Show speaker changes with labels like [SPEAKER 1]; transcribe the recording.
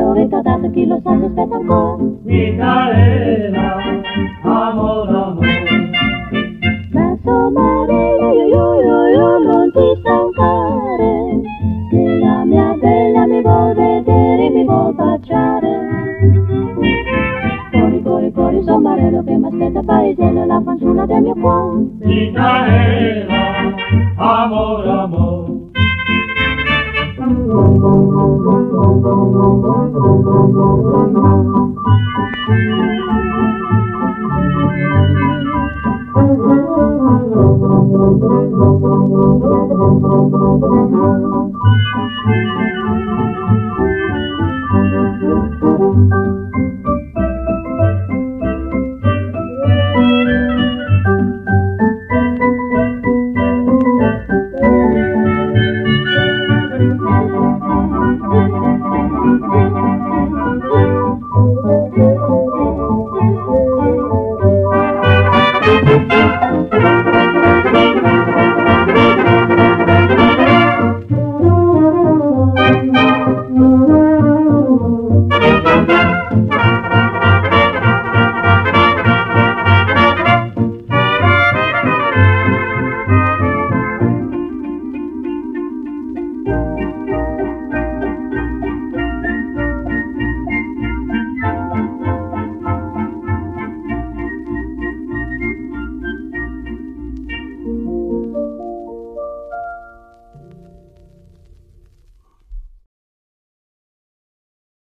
[SPEAKER 1] ho ricordato, chi lo sa, si aspetta ancora.
[SPEAKER 2] Micaela, amore, amore.
[SPEAKER 1] Verso Maria, io, non ti stancare, che la mia bella mi vuol vedere, mi vuol baciare. Corri, corri, corri, son Marello che m'aspetta paesello, la fanciulla del mio cuore.
[SPEAKER 2] Micaela, amore, amore.